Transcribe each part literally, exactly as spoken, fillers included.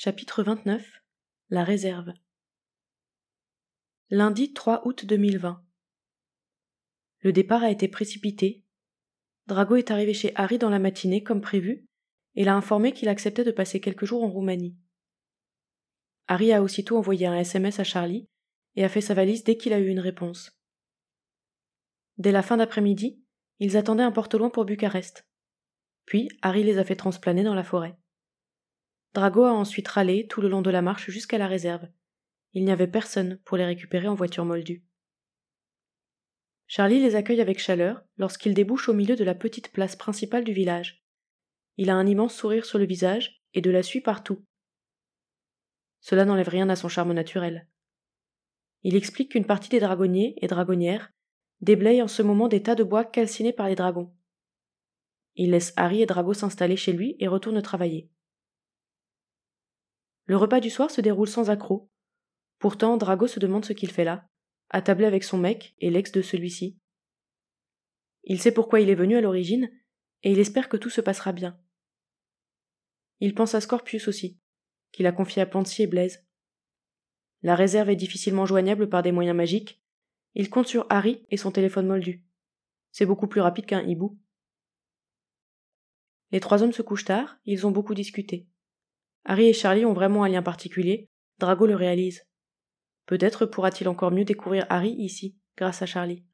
Chapitre vingt-neuf. La réserve. Lundi trois août deux mille vingt. Le départ a été précipité. Drago est arrivé chez Harry dans la matinée comme prévu et l'a informé qu'il acceptait de passer quelques jours en Roumanie. Harry a aussitôt envoyé un S M S à Charlie et a fait sa valise dès qu'il a eu une réponse. Dès la fin d'après-midi, ils attendaient un porte-loin pour Bucarest. Puis Harry les a fait transplaner dans la forêt. Drago a ensuite râlé tout le long de la marche jusqu'à la réserve. Il n'y avait personne pour les récupérer en voiture moldue. Charlie les accueille avec chaleur lorsqu'il débouche au milieu de la petite place principale du village. Il a un immense sourire sur le visage et de la suie partout. Cela n'enlève rien à son charme naturel. Il explique qu'une partie des dragonniers et dragonnières déblayent en ce moment des tas de bois calcinés par les dragons. Il laisse Harry et Drago s'installer chez lui et retourne travailler. Le repas du soir se déroule sans accroc. Pourtant, Drago se demande ce qu'il fait là, attablé avec son mec et l'ex de celui-ci. Il sait pourquoi il est venu à l'origine, et il espère que tout se passera bien. Il pense à Scorpius aussi, qu'il a confié à Plantier et Blaise. La réserve est difficilement joignable par des moyens magiques. Il compte sur Harry et son téléphone moldu. C'est beaucoup plus rapide qu'un hibou. Les trois hommes se couchent tard, ils ont beaucoup discuté. Harry et Charlie ont vraiment un lien particulier, Drago le réalise. Peut-être pourra-t-il encore mieux découvrir Harry ici, grâce à Charlie.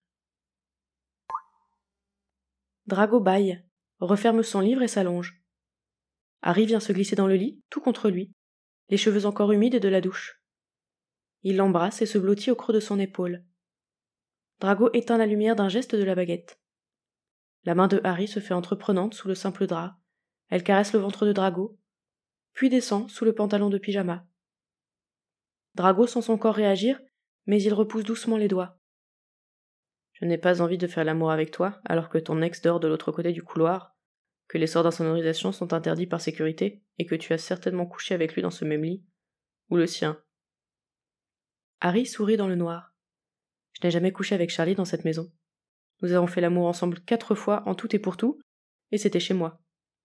Drago bâille, referme son livre et s'allonge. Harry vient se glisser dans le lit, tout contre lui, les cheveux encore humides de la douche. Il l'embrasse et se blottit au creux de son épaule. Drago éteint la lumière d'un geste de la baguette. La main de Harry se fait entreprenante sous le simple drap. Elle caresse le ventre de Drago, puis descend sous le pantalon de pyjama. Drago sent son corps réagir, mais il repousse doucement les doigts. Je n'ai pas envie de faire l'amour avec toi, alors que ton ex dort de l'autre côté du couloir, que les sorts d'insonorisation sont interdits par sécurité, et que tu as certainement couché avec lui dans ce même lit, ou le sien. Harry sourit dans le noir. Je n'ai jamais couché avec Charlie dans cette maison. Nous avons fait l'amour ensemble quatre fois en tout et pour tout, et c'était chez moi.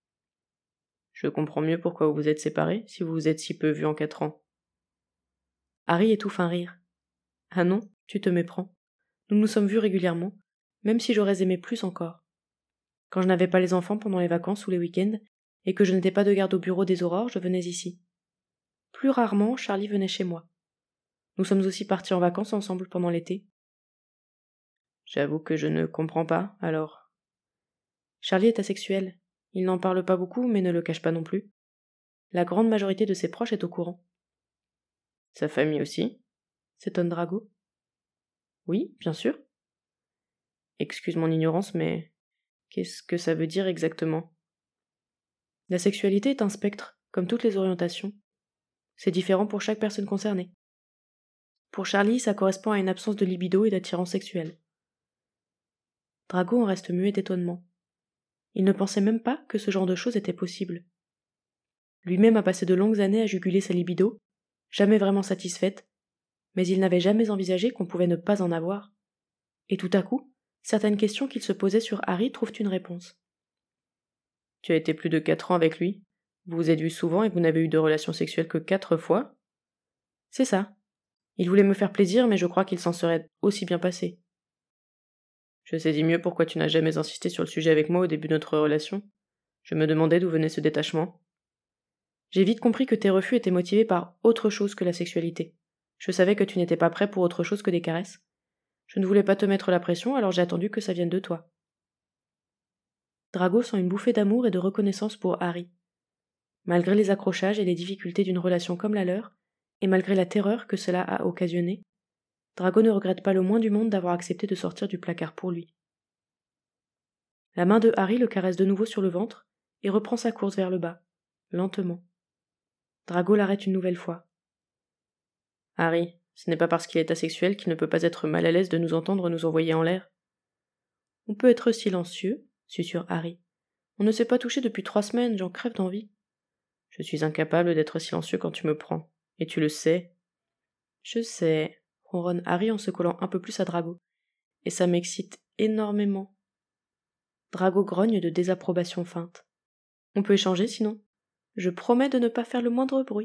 Je comprends mieux pourquoi vous vous êtes séparés, si vous vous êtes si peu vus en quatre ans. Harry étouffe un rire. Ah non, tu te méprends. Nous nous sommes vus régulièrement, même si j'aurais aimé plus encore. Quand je n'avais pas les enfants pendant les vacances ou les week-ends, et que je n'étais pas de garde au bureau des aurores, je venais ici. Plus rarement, Charlie venait chez moi. Nous sommes aussi partis en vacances ensemble pendant l'été. J'avoue que je ne comprends pas, alors. Charlie est asexuel. Il n'en parle pas beaucoup, mais ne le cache pas non plus. La grande majorité de ses proches est au courant. Sa famille aussi ? S'étonne Drago. Oui, bien sûr. Excuse mon ignorance, mais qu'est-ce que ça veut dire exactement ? La sexualité est un spectre, comme toutes les orientations. C'est différent pour chaque personne concernée. Pour Charlie, ça correspond à une absence de libido et d'attirance sexuelle. Drago en reste muet d'étonnement. Il ne pensait même pas que ce genre de choses était possible. Lui-même a passé de longues années à juguler sa libido, jamais vraiment satisfaite, mais il n'avait jamais envisagé qu'on pouvait ne pas en avoir. Et tout à coup, certaines questions qu'il se posait sur Harry trouvent une réponse. Tu as été plus de quatre ans avec lui. Vous vous êtes vus souvent et vous n'avez eu de relations sexuelles que quatre fois ? C'est ça. Il voulait me faire plaisir, mais je crois qu'il s'en serait aussi bien passé. Je saisis mieux pourquoi tu n'as jamais insisté sur le sujet avec moi au début de notre relation. Je me demandais d'où venait ce détachement. J'ai vite compris que tes refus étaient motivés par autre chose que la sexualité. Je savais que tu n'étais pas prêt pour autre chose que des caresses. Je ne voulais pas te mettre la pression, alors j'ai attendu que ça vienne de toi. Drago sent une bouffée d'amour et de reconnaissance pour Harry. Malgré les accrochages et les difficultés d'une relation comme la leur, et malgré la terreur que cela a occasionné, Drago ne regrette pas le moins du monde d'avoir accepté de sortir du placard pour lui. La main de Harry le caresse de nouveau sur le ventre et reprend sa course vers le bas, lentement. Drago l'arrête une nouvelle fois. Harry, ce n'est pas parce qu'il est asexuel qu'il ne peut pas être mal à l'aise de nous entendre nous envoyer en l'air. On peut être silencieux, susurre Harry. On ne s'est pas touché depuis trois semaines, j'en crève d'envie. Je suis incapable d'être silencieux quand tu me prends, et tu le sais. Je sais, ronronne Harry en se collant un peu plus à Drago, et ça m'excite énormément. Drago grogne de désapprobation feinte. On peut échanger sinon. Je promets de ne pas faire le moindre bruit.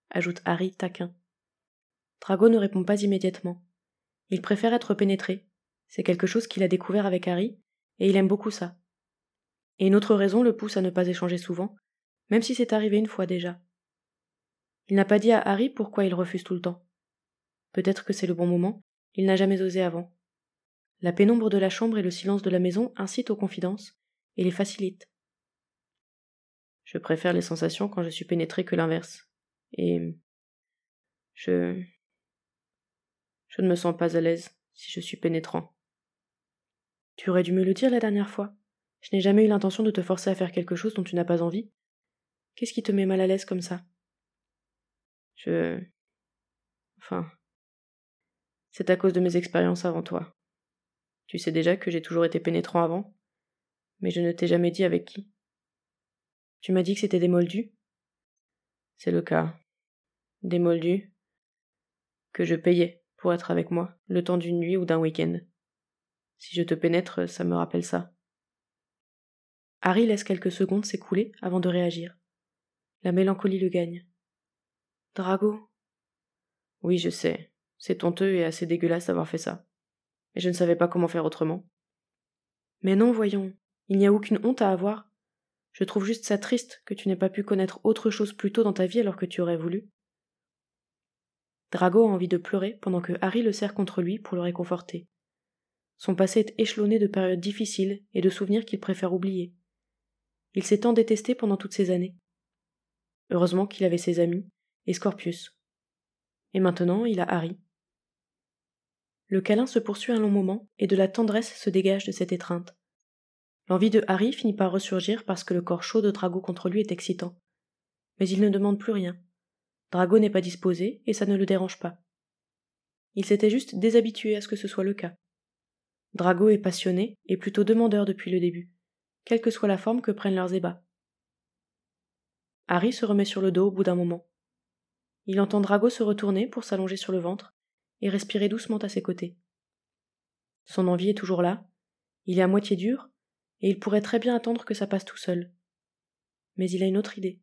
ajoute Harry taquin. Drago ne répond pas immédiatement. Il préfère être pénétré. C'est quelque chose qu'il a découvert avec Harry, et il aime beaucoup ça. Et une autre raison le pousse à ne pas échanger souvent, même si c'est arrivé une fois déjà. Il n'a pas dit à Harry pourquoi il refuse tout le temps. Peut-être que c'est le bon moment, il n'a jamais osé avant. La pénombre de la chambre et le silence de la maison incitent aux confidences, et les facilitent. Je préfère les sensations quand je suis pénétré que l'inverse. Et... je... je ne me sens pas à l'aise si je suis pénétrant. Tu aurais dû me le dire la dernière fois. Je n'ai jamais eu l'intention de te forcer à faire quelque chose dont tu n'as pas envie. Qu'est-ce qui te met mal à l'aise comme ça? Je... Enfin... C'est à cause de mes expériences avant toi. Tu sais déjà que j'ai toujours été pénétrant avant, mais je ne t'ai jamais dit avec qui. Tu m'as dit que c'était des moldus? C'est le cas. Des moldus que je payais pour être avec moi, le temps d'une nuit ou d'un week-end. Si je te pénètre, ça me rappelle ça. Harry laisse quelques secondes s'écouler avant de réagir. La mélancolie le gagne. Drago? Oui, je sais. C'est honteux et assez dégueulasse d'avoir fait ça. Mais je ne savais pas comment faire autrement. Mais non, voyons. Il n'y a aucune honte à avoir. Je trouve juste ça triste que tu n'aies pas pu connaître autre chose plus tôt dans ta vie alors que tu aurais voulu. Drago a envie de pleurer pendant que Harry le serre contre lui pour le réconforter. Son passé est échelonné de périodes difficiles et de souvenirs qu'il préfère oublier. Il s'est tant détesté pendant toutes ces années. Heureusement qu'il avait ses amis, et Scorpius. Et maintenant, il a Harry. Le câlin se poursuit un long moment, et de la tendresse se dégage de cette étreinte. L'envie de Harry finit par ressurgir parce que le corps chaud de Drago contre lui est excitant. Mais il ne demande plus rien. Drago n'est pas disposé, et ça ne le dérange pas. Il s'était juste déshabitué à ce que ce soit le cas. Drago est passionné et plutôt demandeur depuis le début, quelle que soit la forme que prennent leurs ébats. Harry se remet sur le dos au bout d'un moment. Il entend Drago se retourner pour s'allonger sur le ventre et respirer doucement à ses côtés. Son envie est toujours là, il est à moitié dur, et il pourrait très bien attendre que ça passe tout seul. Mais il a une autre idée.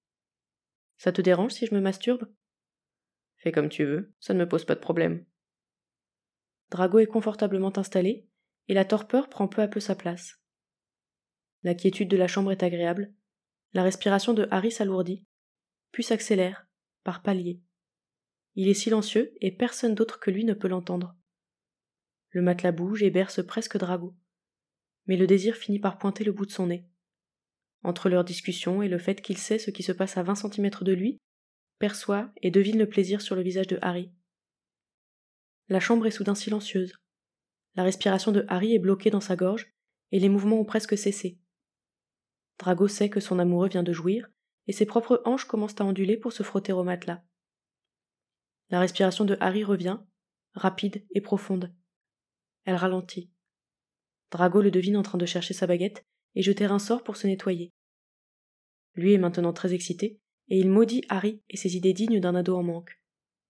Ça te dérange si je me masturbe? Fais comme tu veux, ça ne me pose pas de problème. Drago est confortablement installé, et la torpeur prend peu à peu sa place. La quiétude de la chambre est agréable, la respiration de Harry s'alourdit, puis s'accélère, par paliers. Il est silencieux et personne d'autre que lui ne peut l'entendre. Le matelas bouge et berce presque Drago. Mais le désir finit par pointer le bout de son nez. Entre leur discussion et le fait qu'il sait ce qui se passe à vingt centimètres de lui, perçoit et devine le plaisir sur le visage de Harry. La chambre est soudain silencieuse. La respiration de Harry est bloquée dans sa gorge et les mouvements ont presque cessé. Drago sait que son amoureux vient de jouir et ses propres hanches commencent à onduler pour se frotter au matelas. La respiration de Harry revient, rapide et profonde. Elle ralentit. Drago le devine en train de chercher sa baguette et jeter un sort pour se nettoyer. Lui est maintenant très excité et il maudit Harry et ses idées dignes d'un ado en manque.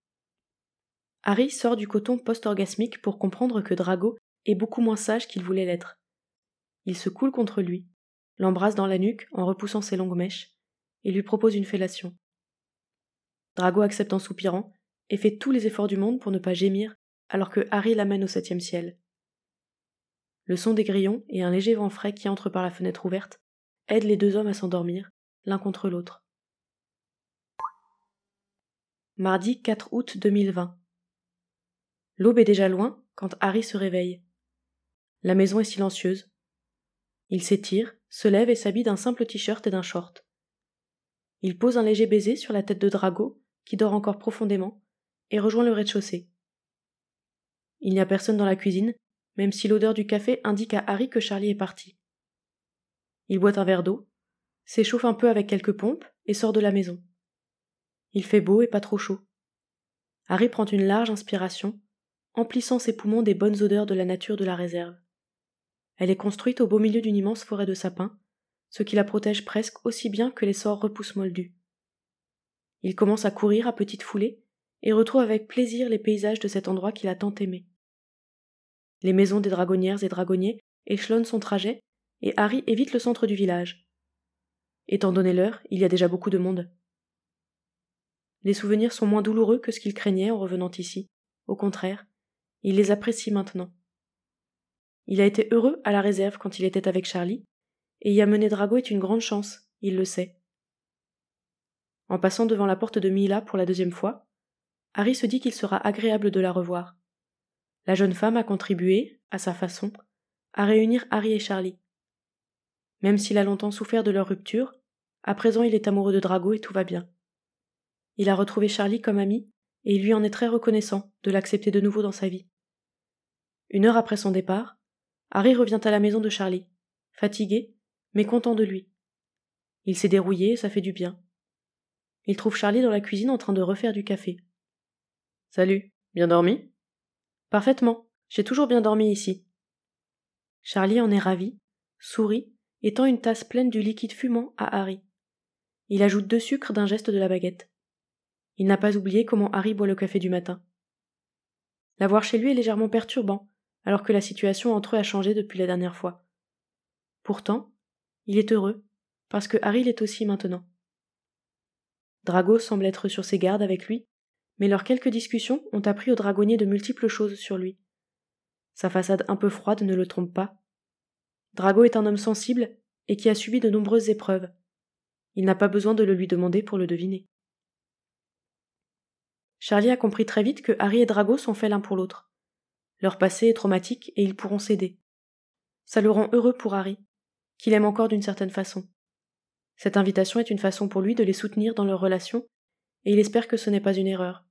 Harry sort du coton post-orgasmique pour comprendre que Drago est beaucoup moins sage qu'il voulait l'être. Il se coule contre lui, l'embrasse dans la nuque en repoussant ses longues mèches, et lui propose une fellation. Drago accepte en soupirant et fait tous les efforts du monde pour ne pas gémir alors que Harry l'amène au septième ciel. Le son des grillons et un léger vent frais qui entre par la fenêtre ouverte aident les deux hommes à s'endormir, l'un contre l'autre. Mardi quatre août deux mille vingt. L'aube est déjà loin quand Harry se réveille. La maison est silencieuse. Il s'étire, se lève et s'habille d'un simple t-shirt et d'un short. Il pose un léger baiser sur la tête de Drago, qui dort encore profondément, et rejoint le rez-de-chaussée. Il n'y a personne dans la cuisine, même si l'odeur du café indique à Harry que Charlie est parti. Il boit un verre d'eau, s'échauffe un peu avec quelques pompes et sort de la maison. Il fait beau et pas trop chaud. Harry prend une large inspiration, emplissant ses poumons des bonnes odeurs de la nature de la réserve. Elle est construite au beau milieu d'une immense forêt de sapins, ce qui la protège presque aussi bien que les sorts repousses moldus. Il commence à courir à petite foulée et retrouve avec plaisir les paysages de cet endroit qu'il a tant aimé. Les maisons des dragonnières et dragonniers échelonnent son trajet et Harry évite le centre du village. Étant donné l'heure, il y a déjà beaucoup de monde. les souvenirs sont moins douloureux que ce qu'il craignait en revenant ici. Au contraire, il les apprécie maintenant. Il a été heureux à la réserve quand il était avec Charlie, et y amener Drago est une grande chance, il le sait. En passant devant la porte de Mila pour la deuxième fois, Harry se dit qu'il sera agréable de la revoir. La jeune femme a contribué, à sa façon, à réunir Harry et Charlie. Même s'il a longtemps souffert de leur rupture, à présent il est amoureux de Drago et tout va bien. Il a retrouvé Charlie comme ami, et il lui en est très reconnaissant de l'accepter de nouveau dans sa vie. Une heure après son départ, Harry revient à la maison de Charlie, fatigué, mais content de lui. Il s'est dérouillé et ça fait du bien. Il trouve Charlie dans la cuisine en train de refaire du café. « Salut, bien dormi ?»« Parfaitement, j'ai toujours bien dormi ici. » Charlie en est ravi, sourit et tend une tasse pleine du liquide fumant à Harry. Il ajoute deux sucres d'un geste de la baguette. Il n'a pas oublié comment Harry boit le café du matin. La voir chez lui est légèrement perturbant, alors que la situation entre eux a changé depuis la dernière fois. Pourtant, il est heureux, parce que Harry l'est aussi maintenant. Drago semble être sur ses gardes avec lui, mais leurs quelques discussions ont appris au dragonnier de multiples choses sur lui. Sa façade un peu froide ne le trompe pas. Drago est un homme sensible et qui a subi de nombreuses épreuves. Il n'a pas besoin de le lui demander pour le deviner. Charlie a compris très vite que Harry et Drago sont faits l'un pour l'autre. Leur passé est traumatique et ils pourront s'aider. Ça le rend heureux pour Harry, qu'il aime encore d'une certaine façon. Cette invitation est une façon pour lui de les soutenir dans leur relation, et il espère que ce n'est pas une erreur.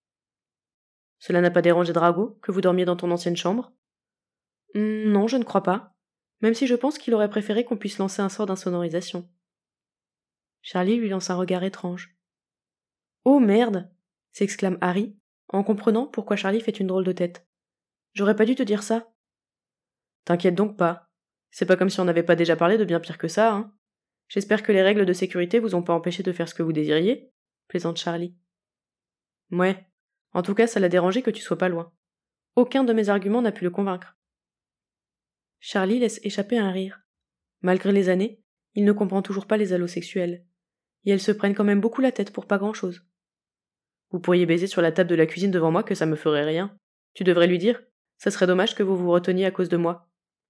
« Cela n'a pas dérangé Drago, que vous dormiez dans ton ancienne chambre ?»« mm, Non, je ne crois pas, même si je pense qu'il aurait préféré qu'on puisse lancer un sort d'insonorisation. » Charlie lui lance un regard étrange. « Oh merde !» s'exclame Harry, en comprenant pourquoi Charlie fait une drôle de tête. « J'aurais pas dû te dire ça. »« T'inquiète donc pas. C'est pas comme si on n'avait pas déjà parlé de bien pire que ça, hein. J'espère que les règles de sécurité vous ont pas empêché de faire ce que vous désiriez, » plaisante Charlie. « Ouais. En tout cas, ça l'a dérangé que tu sois pas loin. Aucun de mes arguments n'a pu le convaincre. » Charlie laisse échapper un rire. Malgré les années, il ne comprend toujours pas les allosexuels. Et elles se prennent quand même beaucoup la tête pour pas grand-chose. « Vous pourriez baiser sur la table de la cuisine devant moi que ça me ferait rien. Tu devrais lui dire. Ça serait dommage que vous vous reteniez à cause de moi. »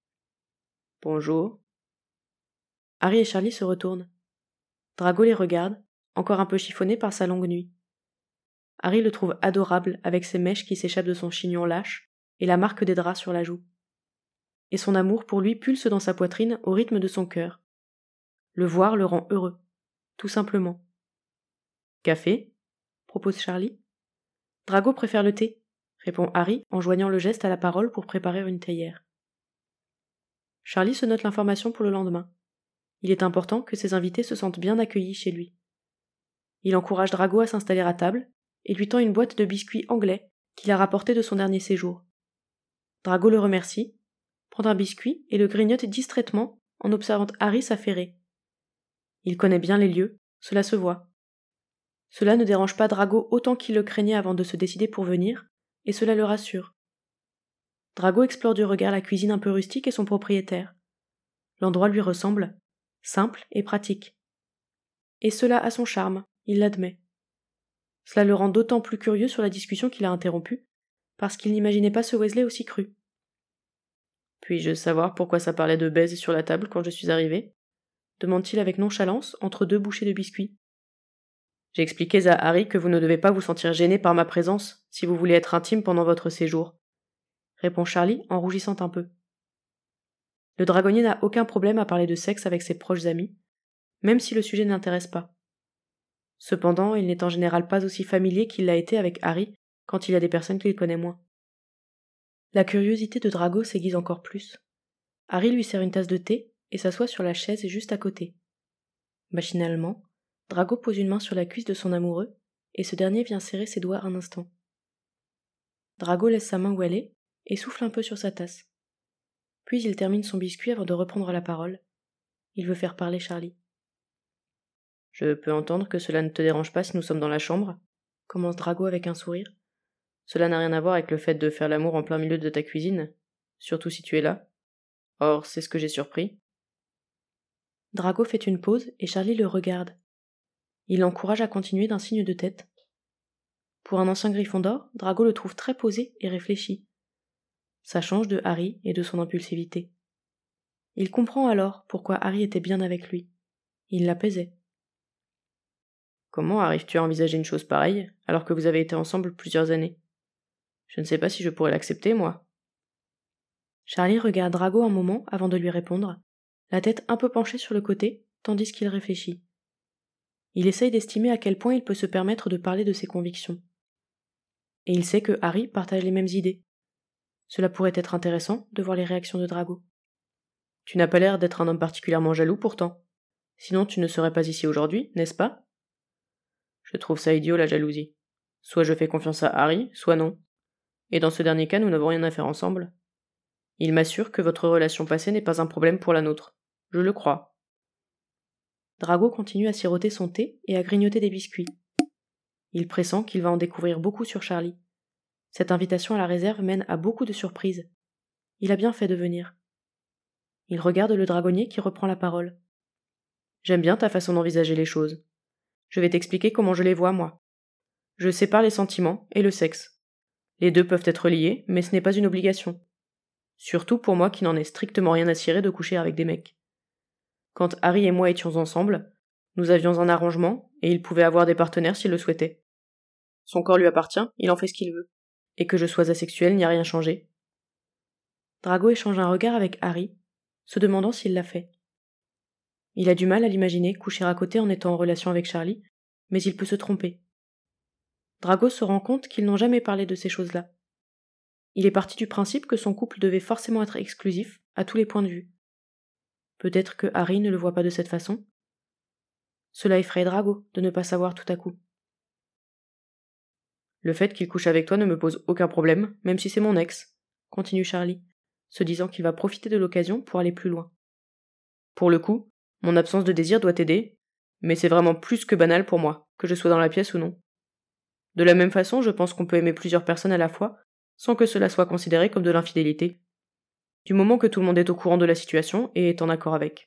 Bonjour. Harry et Charlie se retournent. Drago les regarde, encore un peu chiffonné par sa longue nuit. Harry le trouve adorable avec ses mèches qui s'échappent de son chignon lâche et la marque des draps sur la joue. Et son amour pour lui pulse dans sa poitrine au rythme de son cœur. Le voir le rend heureux, tout simplement. « Café ?» propose Charlie. « Drago préfère le thé », répond Harry en joignant le geste à la parole pour préparer une théière. Charlie se note l'information pour le lendemain. Il est important que ses invités se sentent bien accueillis chez lui. Il encourage Drago à s'installer à table et lui tend une boîte de biscuits anglais qu'il a rapporté de son dernier séjour. Drago le remercie, prend un biscuit et le grignote distraitement en observant Harry s'affairer. Il connaît bien les lieux, cela se voit. Cela ne dérange pas Drago autant qu'il le craignait avant de se décider pour venir, et cela le rassure. Drago explore du regard la cuisine un peu rustique et son propriétaire. L'endroit lui ressemble, simple et pratique. Et cela a son charme, il l'admet. Cela le rend d'autant plus curieux sur la discussion qu'il a interrompue, parce qu'il n'imaginait pas ce Weasley aussi cru. « Puis-je savoir pourquoi ça parlait de baise sur la table quand je suis arrivé ?» demande-t-il avec nonchalance entre deux bouchées de biscuits. « J'ai expliqué à Harry que vous ne devez pas vous sentir gêné par ma présence si vous voulez être intime pendant votre séjour, » répond Charlie en rougissant un peu. Le dragonnier n'a aucun problème à parler de sexe avec ses proches amis, même si le sujet n'intéresse pas. Cependant, il n'est en général pas aussi familier qu'il l'a été avec Harry quand il y a des personnes qu'il connaît moins. La curiosité de Drago s'aiguise encore plus. Harry lui sert une tasse de thé et s'assoit sur la chaise juste à côté. Machinalement, Drago pose une main sur la cuisse de son amoureux et ce dernier vient serrer ses doigts un instant. Drago laisse sa main où elle est et souffle un peu sur sa tasse. Puis il termine son biscuit avant de reprendre la parole. Il veut faire parler Charlie. « Je peux entendre que cela ne te dérange pas si nous sommes dans la chambre ?» commence Drago avec un sourire. « Cela n'a rien à voir avec le fait de faire l'amour en plein milieu de ta cuisine, surtout si tu es là. Or, c'est ce que j'ai surpris. » Drago fait une pause et Charlie le regarde. Il l'encourage à continuer d'un signe de tête, Pour un ancien Gryffondor, Drago le trouve très posé et réfléchi. Ça change de Harry et de son impulsivité. Il comprend alors pourquoi Harry était bien avec lui. Il l'apaisait. Comment arrives-tu à envisager une chose pareille, alors que vous avez été ensemble plusieurs années? Je ne sais pas si je pourrais l'accepter, moi. Charlie regarde Drago un moment avant de lui répondre, la tête un peu penchée sur le côté, tandis qu'il réfléchit. Il essaye d'estimer à quel point il peut se permettre de parler de ses convictions. Et il sait que Harry partage les mêmes idées. Cela pourrait être intéressant de voir les réactions de Drago. Tu n'as pas l'air d'être un homme particulièrement jaloux pourtant. Sinon tu ne serais pas ici aujourd'hui, n'est-ce pas? Je trouve ça idiot la jalousie. Soit je fais confiance à Harry, soit non. Et dans ce dernier cas, nous n'avons rien à faire ensemble. Il m'assure que votre relation passée n'est pas un problème pour la nôtre. Je le crois. Drago continue à siroter son thé et à grignoter des biscuits. Il pressent qu'il va en découvrir beaucoup sur Charlie. Cette invitation à la réserve mène à beaucoup de surprises. Il a bien fait de venir. Il regarde le dragonnier qui reprend la parole. J'aime bien ta façon d'envisager les choses. Je vais t'expliquer comment je les vois, moi. Je sépare les sentiments et le sexe. Les deux peuvent être liés, mais ce n'est pas une obligation. Surtout pour moi qui n'en ai strictement rien à cirer de coucher avec des mecs. Quand Harry et moi étions ensemble, nous avions un arrangement, et il pouvait avoir des partenaires s'il le souhaitait. Son corps lui appartient, il en fait ce qu'il veut. Et que je sois asexuel n'y a rien changé. Drago échange un regard avec Harry, se demandant s'il l'a fait. Il a du mal à l'imaginer coucher à côté en étant en relation avec Charlie, mais il peut se tromper. Drago se rend compte qu'ils n'ont jamais parlé de ces choses-là. Il est parti du principe que son couple devait forcément être exclusif, à tous les points de vue. Peut-être que Harry ne le voit pas de cette façon. Cela effraie Drago de ne pas savoir tout à coup. Le fait qu'il couche avec toi ne me pose aucun problème, même si c'est mon ex, continue Charlie, se disant qu'il va profiter de l'occasion pour aller plus loin. Pour le coup, mon absence de désir doit t'aider, mais c'est vraiment plus que banal pour moi, que je sois dans la pièce ou non. De la même façon, je pense qu'on peut aimer plusieurs personnes à la fois, sans que cela soit considéré comme de l'infidélité. Du moment que tout le monde est au courant de la situation et est en accord avec.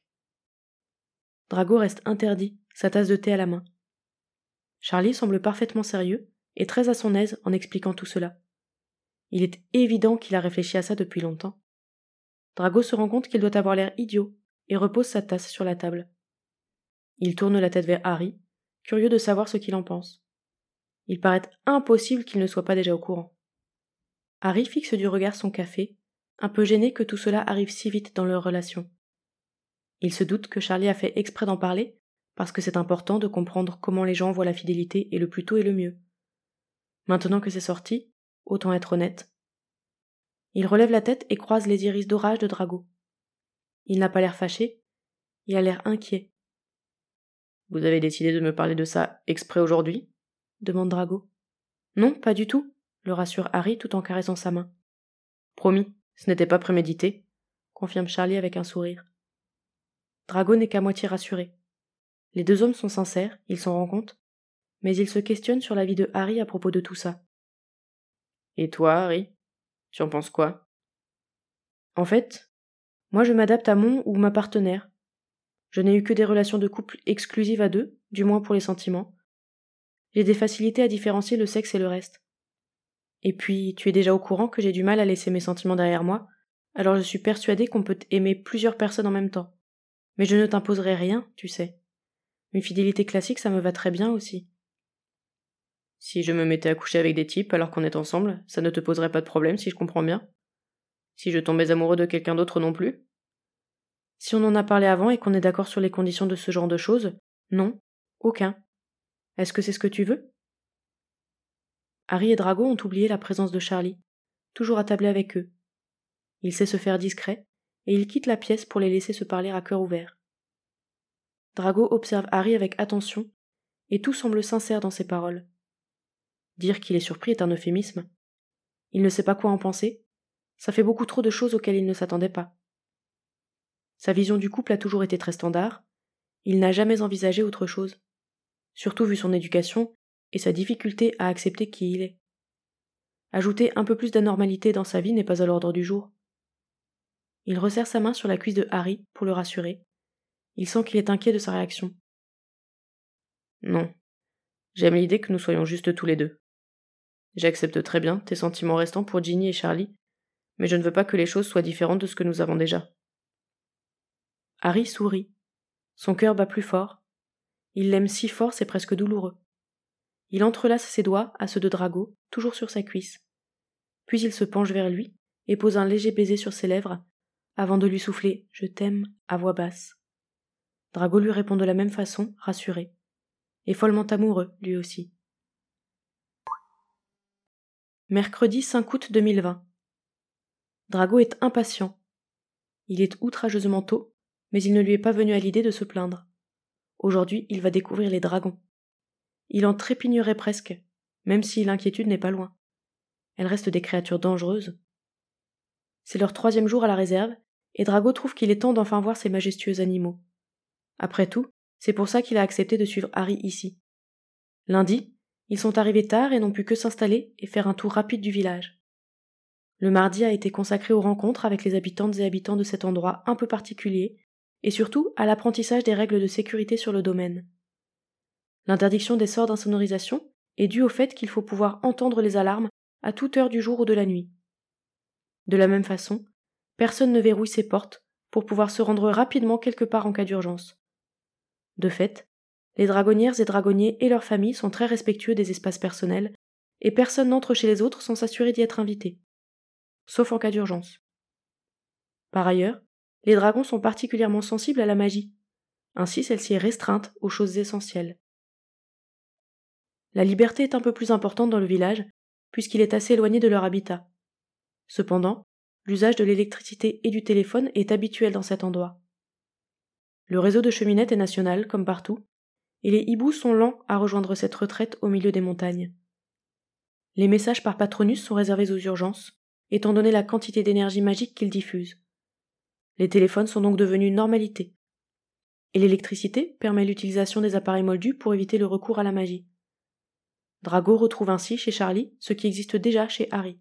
Drago reste interdit, sa tasse de thé à la main. Charlie semble parfaitement sérieux et très à son aise en expliquant tout cela. Il est évident qu'il a réfléchi à ça depuis longtemps. Drago se rend compte qu'il doit avoir l'air idiot et repose sa tasse sur la table. Il tourne la tête vers Harry, curieux de savoir ce qu'il en pense. Il paraît impossible qu'il ne soit pas déjà au courant. Harry fixe du regard son café, un peu gêné que tout cela arrive si vite dans leur relation. Il se doute que Charlie a fait exprès d'en parler, parce que c'est important de comprendre comment les gens voient la fidélité et le plus tôt et le mieux. Maintenant que c'est sorti, autant être honnête. Il relève la tête et croise les iris d'orage de Drago. Il n'a pas l'air fâché, il a l'air inquiet. « Vous avez décidé de me parler de ça exprès aujourd'hui ?» demande Drago. « Non, pas du tout », le rassure Harry tout en caressant sa main. « Promis, ce n'était pas prémédité », confirme Charlie avec un sourire. Drago n'est qu'à moitié rassuré. Les deux hommes sont sincères, ils s'en rendent compte, mais ils se questionnent sur l'avis de Harry à propos de tout ça. « Et toi, Harry, tu en penses quoi ?»« En fait, moi je m'adapte à mon ou ma partenaire. Je n'ai eu que des relations de couple exclusives à deux, du moins pour les sentiments. J'ai des facilités à différencier le sexe et le reste. Et puis, tu es déjà au courant que j'ai du mal à laisser mes sentiments derrière moi, alors je suis persuadée qu'on peut aimer plusieurs personnes en même temps. Mais je ne t'imposerai rien, tu sais. Une fidélité classique, ça me va très bien aussi. » « Si je me mettais à coucher avec des types alors qu'on est ensemble, ça ne te poserait pas de problème si je comprends bien? Si je tombais amoureux de quelqu'un d'autre non plus? » « Si on en a parlé avant et qu'on est d'accord sur les conditions de ce genre de choses, non, aucun. Est-ce que c'est ce que tu veux ?» Harry et Drago ont oublié la présence de Charlie, toujours attablé avec eux. Il sait se faire discret, et il quitte la pièce pour les laisser se parler à cœur ouvert. Drago observe Harry avec attention, et tout semble sincère dans ses paroles. Dire qu'il est surpris est un euphémisme. Il ne sait pas quoi en penser, ça fait beaucoup trop de choses auxquelles il ne s'attendait pas. Sa vision du couple a toujours été très standard, il n'a jamais envisagé autre chose, surtout vu son éducation et sa difficulté à accepter qui il est. Ajouter un peu plus d'anormalité dans sa vie n'est pas à l'ordre du jour. Il resserre sa main sur la cuisse de Harry pour le rassurer. Il sent qu'il est inquiet de sa réaction. « Non, j'aime l'idée que nous soyons juste tous les deux. J'accepte très bien tes sentiments restants pour Ginny et Charlie, mais je ne veux pas que les choses soient différentes de ce que nous avons déjà. » Harry sourit. Son cœur bat plus fort. Il l'aime si fort, c'est presque douloureux. Il entrelace ses doigts à ceux de Drago, toujours sur sa cuisse. Puis il se penche vers lui et pose un léger baiser sur ses lèvres, avant de lui souffler « Je t'aime » à voix basse. Drago lui répond de la même façon, rassuré. Et follement amoureux, lui aussi. Mercredi cinq août deux mille vingt. Drago est impatient. Il est outrageusement tôt, mais il ne lui est pas venu à l'idée de se plaindre. Aujourd'hui, il va découvrir les dragons. Il en trépignerait presque, même si l'inquiétude n'est pas loin. Elles restent des créatures dangereuses. C'est leur troisième jour à la réserve, et Drago trouve qu'il est temps d'enfin voir ces majestueux animaux. Après tout, c'est pour ça qu'il a accepté de suivre Harry ici. Lundi, ils sont arrivés tard et n'ont pu que s'installer et faire un tour rapide du village. Le mardi a été consacré aux rencontres avec les habitantes et habitants de cet endroit un peu particulier, et surtout à l'apprentissage des règles de sécurité sur le domaine. L'interdiction des sorts d'insonorisation est due au fait qu'il faut pouvoir entendre les alarmes à toute heure du jour ou de la nuit. De la même façon, personne ne verrouille ses portes pour pouvoir se rendre rapidement quelque part en cas d'urgence. De fait, les dragonnières et dragonniers et leurs familles sont très respectueux des espaces personnels, et personne n'entre chez les autres sans s'assurer d'y être invité, sauf en cas d'urgence. Par ailleurs, les dragons sont particulièrement sensibles à la magie, ainsi celle-ci est restreinte aux choses essentielles. La liberté est un peu plus importante dans le village, puisqu'il est assez éloigné de leur habitat. Cependant, l'usage de l'électricité et du téléphone est habituel dans cet endroit. Le réseau de cheminettes est national, comme partout, et les hiboux sont lents à rejoindre cette retraite au milieu des montagnes. Les messages par Patronus sont réservés aux urgences, étant donné la quantité d'énergie magique qu'ils diffusent. Les téléphones sont donc devenus une normalité. Et l'électricité permet l'utilisation des appareils moldus pour éviter le recours à la magie. Drago retrouve ainsi chez Charlie ce qui existe déjà chez Harry.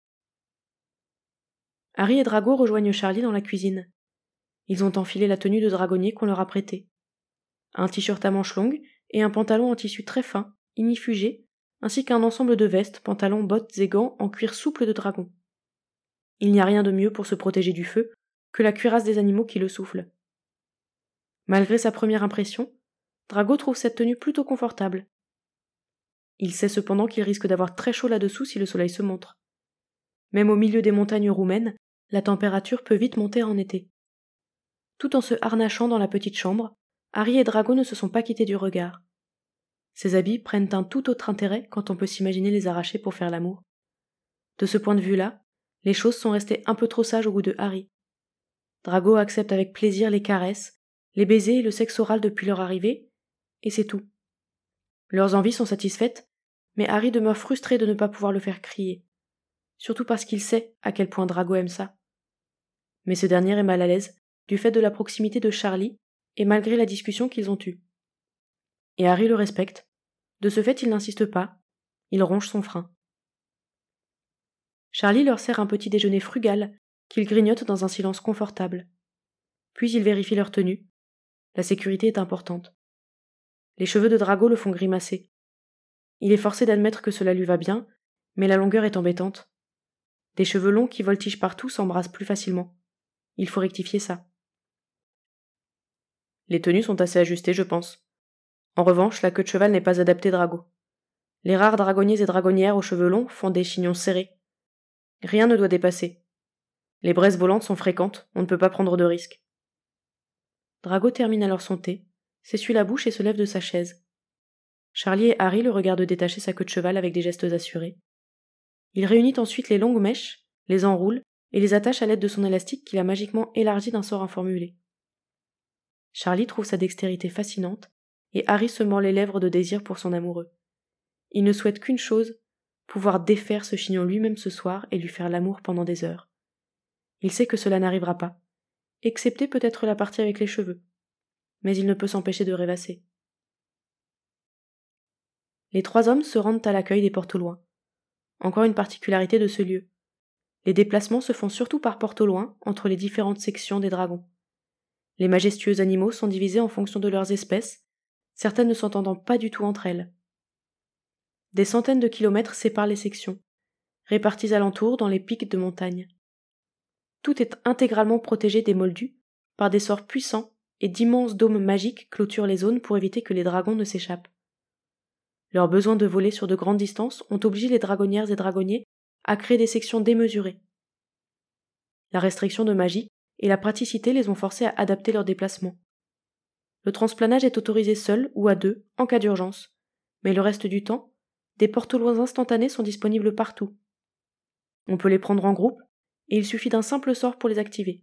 Harry et Drago rejoignent Charlie dans la cuisine. Ils ont enfilé la tenue de dragonnier qu'on leur a prêtée. Un t-shirt à manches longues et un pantalon en tissu très fin, ignifugé, ainsi qu'un ensemble de vestes, pantalons, bottes et gants en cuir souple de dragon. Il n'y a rien de mieux pour se protéger du feu que la cuirasse des animaux qui le soufflent. Malgré sa première impression, Drago trouve cette tenue plutôt confortable. Il sait cependant qu'il risque d'avoir très chaud là-dessous si le soleil se montre. Même au milieu des montagnes roumaines, la température peut vite monter en été. Tout en se harnachant dans la petite chambre, Harry et Drago ne se sont pas quittés du regard. Ces habits prennent un tout autre intérêt quand on peut s'imaginer les arracher pour faire l'amour. De ce point de vue-là, les choses sont restées un peu trop sages au goût de Harry. Drago accepte avec plaisir les caresses, les baisers et le sexe oral depuis leur arrivée, et c'est tout. Leurs envies sont satisfaites, mais Harry demeure frustré de ne pas pouvoir le faire crier, surtout parce qu'il sait à quel point Drago aime ça. Mais ce dernier est mal à l'aise, du fait de la proximité de Charlie, et malgré la discussion qu'ils ont eue. Et Harry le respecte. De ce fait, il n'insiste pas, il ronge son frein. Charlie leur sert un petit déjeuner frugal, qu'ils grignotent dans un silence confortable. Puis il vérifie leur tenue. La sécurité est importante. Les cheveux de Drago le font grimacer. Il est forcé d'admettre que cela lui va bien, mais la longueur est embêtante. Des cheveux longs qui voltigent partout s'embrassent plus facilement. Il faut rectifier ça. Les tenues sont assez ajustées, je pense. En revanche, la queue de cheval n'est pas adaptée Drago. Les rares dragonniers et dragonnières aux cheveux longs font des chignons serrés. Rien ne doit dépasser. Les braises volantes sont fréquentes, on ne peut pas prendre de risques. Drago termine alors son thé, s'essuie la bouche et se lève de sa chaise. Charlie et Harry le regardent détacher sa queue de cheval avec des gestes assurés. Il réunit ensuite les longues mèches, les enroule et les attache à l'aide de son élastique qu'il a magiquement élargi d'un sort informulé. Charlie trouve sa dextérité fascinante et Harry se mord les lèvres de désir pour son amoureux. Il ne souhaite qu'une chose, pouvoir défaire ce chignon lui-même ce soir et lui faire l'amour pendant des heures. Il sait que cela n'arrivera pas, excepté peut-être la partie avec les cheveux, mais il ne peut s'empêcher de rêvasser. Les trois hommes se rendent à l'accueil des portes au loin. Encore une particularité de ce lieu. Les déplacements se font surtout par porte au loin entre les différentes sections des dragons. Les majestueux animaux sont divisés en fonction de leurs espèces, certaines ne s'entendant pas du tout entre elles. Des centaines de kilomètres séparent les sections, réparties alentour dans les pics de montagne. Tout est intégralement protégé des moldus par des sorts puissants et d'immenses dômes magiques clôturent les zones pour éviter que les dragons ne s'échappent. Leur besoin de voler sur de grandes distances ont obligé les dragonnières et dragonniers à créer des sections démesurées. La restriction de magie et la praticité les ont forcés à adapter leurs déplacements. Le transplanage est autorisé seul ou à deux en cas d'urgence, mais le reste du temps, des porte-loins instantanés sont disponibles partout. On peut les prendre en groupe et il suffit d'un simple sort pour les activer.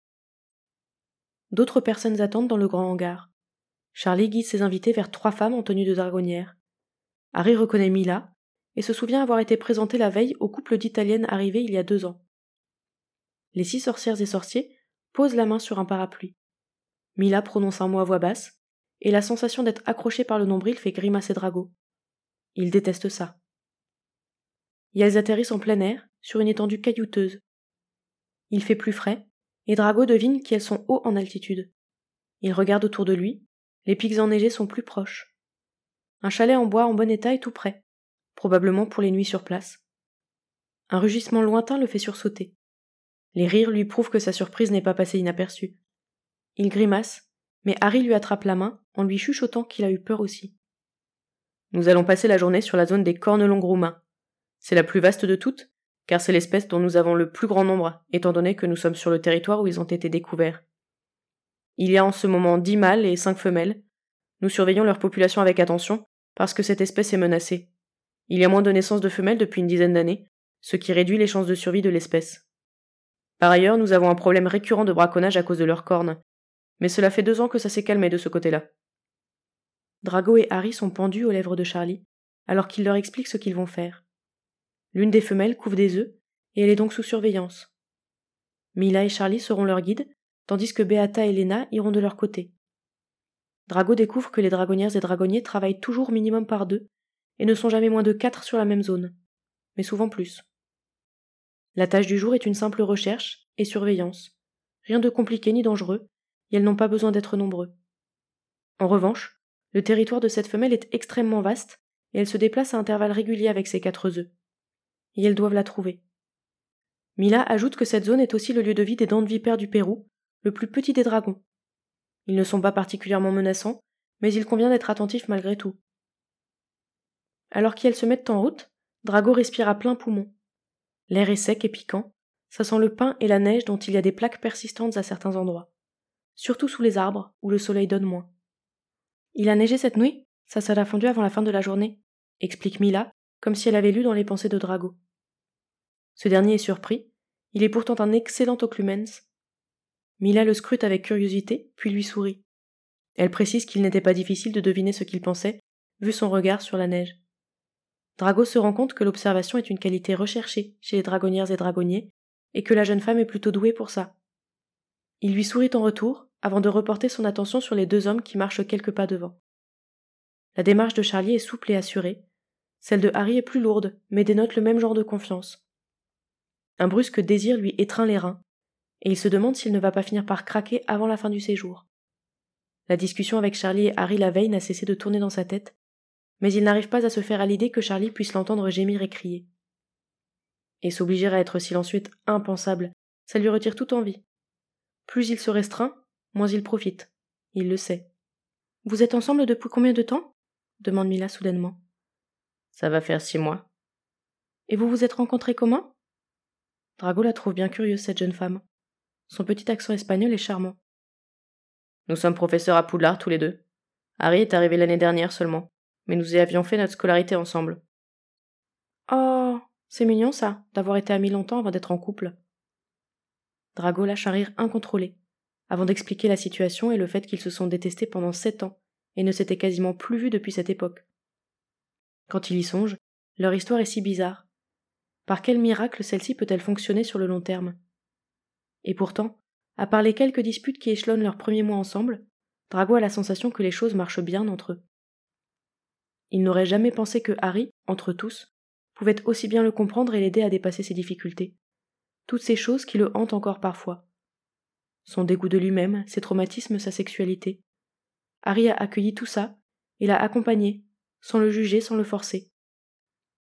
D'autres personnes attendent dans le grand hangar. Charlie guide ses invités vers trois femmes en tenue de dragonnière. Harry reconnaît Mila et se souvient avoir été présenté la veille au couple d'Italiennes arrivées il y a deux ans. Les six sorcières et sorciers posent la main sur un parapluie. Mila prononce un mot à voix basse, et la sensation d'être accroché par le nombril fait grimacer Drago. Il déteste ça. Et elles atterrissent en plein air, sur une étendue caillouteuse. Il fait plus frais, et Drago devine qu'elles sont haut en altitude. Il regarde autour de lui, les pics enneigés sont plus proches. Un chalet en bois en bon état est tout près, probablement pour les nuits sur place. Un rugissement lointain le fait sursauter. Les rires lui prouvent que sa surprise n'est pas passée inaperçue. Il grimace, mais Harry lui attrape la main en lui chuchotant qu'il a eu peur aussi. Nous allons passer la journée sur la zone des cornes-longues roumains. C'est la plus vaste de toutes, car c'est l'espèce dont nous avons le plus grand nombre, étant donné que nous sommes sur le territoire où ils ont été découverts. Il y a en ce moment dix mâles et cinq femelles. Nous surveillons leur population avec attention, parce que cette espèce est menacée. Il y a moins de naissances de femelles depuis une dizaine d'années, ce qui réduit les chances de survie de l'espèce. Par ailleurs, nous avons un problème récurrent de braconnage à cause de leurs cornes, mais cela fait deux ans que ça s'est calmé de ce côté-là. Drago et Harry sont pendus aux lèvres de Charlie, alors qu'il leur explique ce qu'ils vont faire. L'une des femelles couve des œufs, et elle est donc sous surveillance. Mila et Charlie seront leurs guides, tandis que Beata et Lena iront de leur côté. Drago découvre que les dragonnières et dragonniers travaillent toujours minimum par deux, et ne sont jamais moins de quatre sur la même zone, mais souvent plus. La tâche du jour est une simple recherche et surveillance. Rien de compliqué ni dangereux, et elles n'ont pas besoin d'être nombreux. En revanche, le territoire de cette femelle est extrêmement vaste, et elle se déplace à intervalles réguliers avec ses quatre œufs. Et elles doivent la trouver. Mila ajoute que cette zone est aussi le lieu de vie des dents de vipère du Pérou, le plus petit des dragons. Ils ne sont pas particulièrement menaçants, mais il convient d'être attentif malgré tout. Alors qu'elles se mettent en route, Drago respire à plein poumon. L'air est sec et piquant, ça sent le pain et la neige dont il y a des plaques persistantes à certains endroits, surtout sous les arbres où le soleil donne moins. Il a neigé cette nuit, ça sera fondu avant la fin de la journée, explique Mila, comme si elle avait lu dans les pensées de Drago. Ce dernier est surpris, il est pourtant un excellent occlumens. Mila le scrute avec curiosité, puis lui sourit. Elle précise qu'il n'était pas difficile de deviner ce qu'il pensait, vu son regard sur la neige. Drago se rend compte que l'observation est une qualité recherchée chez les dragonnières et dragonniers, et que la jeune femme est plutôt douée pour ça. Il lui sourit en retour, avant de reporter son attention sur les deux hommes qui marchent quelques pas devant. La démarche de Charlie est souple et assurée. Celle de Harry est plus lourde, mais dénote le même genre de confiance. Un brusque désir lui étreint les reins, et il se demande s'il ne va pas finir par craquer avant la fin du séjour. La discussion avec Charlie et Harry la veille n'a cessé de tourner dans sa tête, mais il n'arrive pas à se faire à l'idée que Charlie puisse l'entendre gémir et crier. Et s'obliger à être silencieux est impensable, ça lui retire toute envie. Plus il se restreint, moins il profite. Il le sait. « Vous êtes ensemble depuis combien de temps ?» demande Mila soudainement. « Ça va faire six mois. »« Et vous vous êtes rencontrés comment ?» Drago la trouve bien curieuse, cette jeune femme. Son petit accent espagnol est charmant. « Nous sommes professeurs à Poudlard tous les deux. Harry est arrivé l'année dernière seulement, mais nous y avions fait notre scolarité ensemble. »« Oh, c'est mignon ça, d'avoir été amis longtemps avant d'être en couple. » Drago lâche un rire incontrôlé, avant d'expliquer la situation et le fait qu'ils se sont détestés pendant sept ans et ne s'étaient quasiment plus vus depuis cette époque. Quand il y songe, leur histoire est si bizarre. Par quel miracle celle-ci peut-elle fonctionner sur le long terme ? Et pourtant, à part les quelques disputes qui échelonnent leurs premiers mois ensemble, Drago a la sensation que les choses marchent bien entre eux. Il n'aurait jamais pensé que Harry, entre tous, pouvait aussi bien le comprendre et l'aider à dépasser ses difficultés. Toutes ces choses qui le hantent encore parfois. Son dégoût de lui-même, ses traumatismes, sa sexualité. Harry a accueilli tout ça et l'a accompagné, sans le juger, sans le forcer.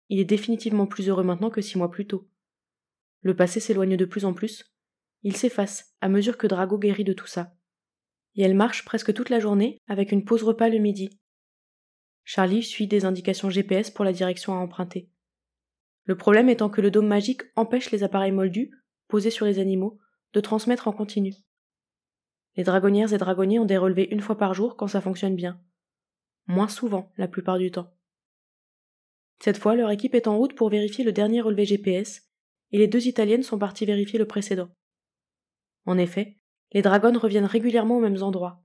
il est définitivement plus heureux maintenant que six mois plus tôt. Le passé s'éloigne de plus en plus. Il s'efface à mesure que Drago guérit de tout ça. Et elle marche presque toute la journée avec une pause repas le midi. Charlie suit des indications G P S pour la direction à emprunter. Le problème étant que le dôme magique empêche les appareils moldus, posés sur les animaux, de transmettre en continu. Les dragonnières et dragonniers ont des relevés une fois par jour quand ça fonctionne bien. Moins souvent, la plupart du temps. Cette fois, leur équipe est en route pour vérifier le dernier relevé G P S, et les deux Italiennes sont parties vérifier le précédent. En effet, les dragonnes reviennent régulièrement aux mêmes endroits.